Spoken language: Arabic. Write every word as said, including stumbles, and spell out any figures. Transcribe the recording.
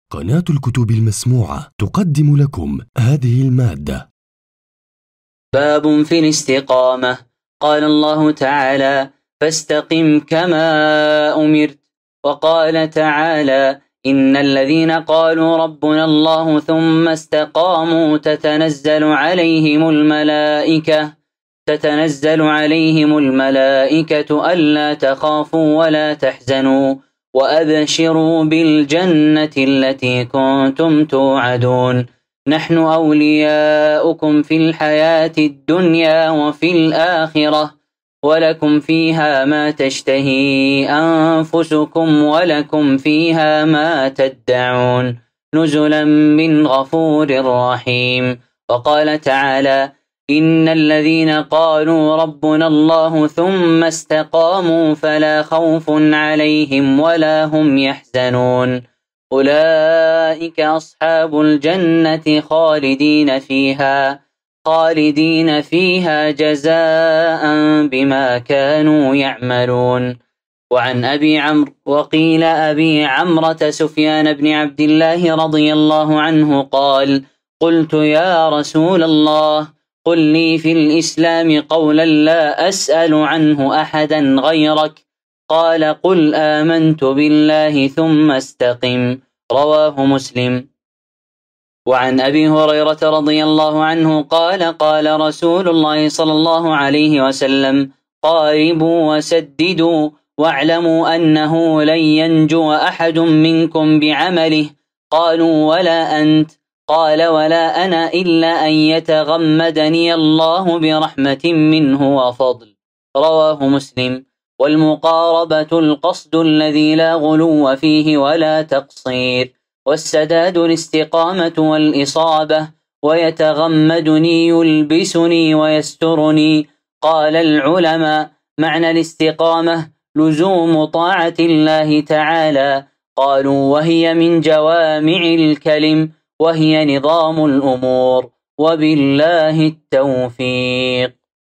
قناة الكتب المسموعة تقدم لكم هذه المادة. باب في الاستقامة. قال الله تعالى: فاستقم كما أمرت. وقال تعالى: إن الذين قالوا ربنا الله ثم استقاموا تتنزل عليهم الملائكة تتنزل عليهم الملائكة ألا تخافوا ولا تحزنوا وأبشروا بالجنة التي كنتم توعدون. نحن أولياؤكم في الحياة الدنيا وفي الآخرة، ولكم فيها ما تشتهي أنفسكم ولكم فيها ما تدعون، نزلا من غفور رحيم. وقال تعالى: إن الذين قالوا ربنا الله ثم استقاموا فلا خوف عليهم ولا هم يحزنون، أولئك أصحاب الجنة خالدين فيها خالدين فيها جزاء بما كانوا يعملون. وعن أبي عمرو وقيل أبي عمرة سفيان بن عبد الله رضي الله عنه قال: قلت يا رسول الله، قل لي في الإسلام قولا لا أسأل عنه أحدا غيرك. قال: قل آمنت بالله ثم استقم. رواه مسلم. وعن أبي هريرة رضي الله عنه قال: قال رسول الله صلى الله عليه وسلم: قاربوا وسددوا واعلموا أنه لن ينجو أحد منكم بعمله. قالوا: ولا أنت؟ قال: ولا أنا إلا أن يتغمدني الله برحمة منه وفضل. رواه مسلم. والمقاربة القصد الذي لا غلو فيه ولا تقصير، والسداد الاستقامة والإصابة. ويتغمدني يلبسني ويسترني. قال العلماء: معنى الاستقامة لزوم طاعة الله تعالى. قالوا: وهي من جوامع الكلم، وهي نظام الأمور. وبالله التوفيق.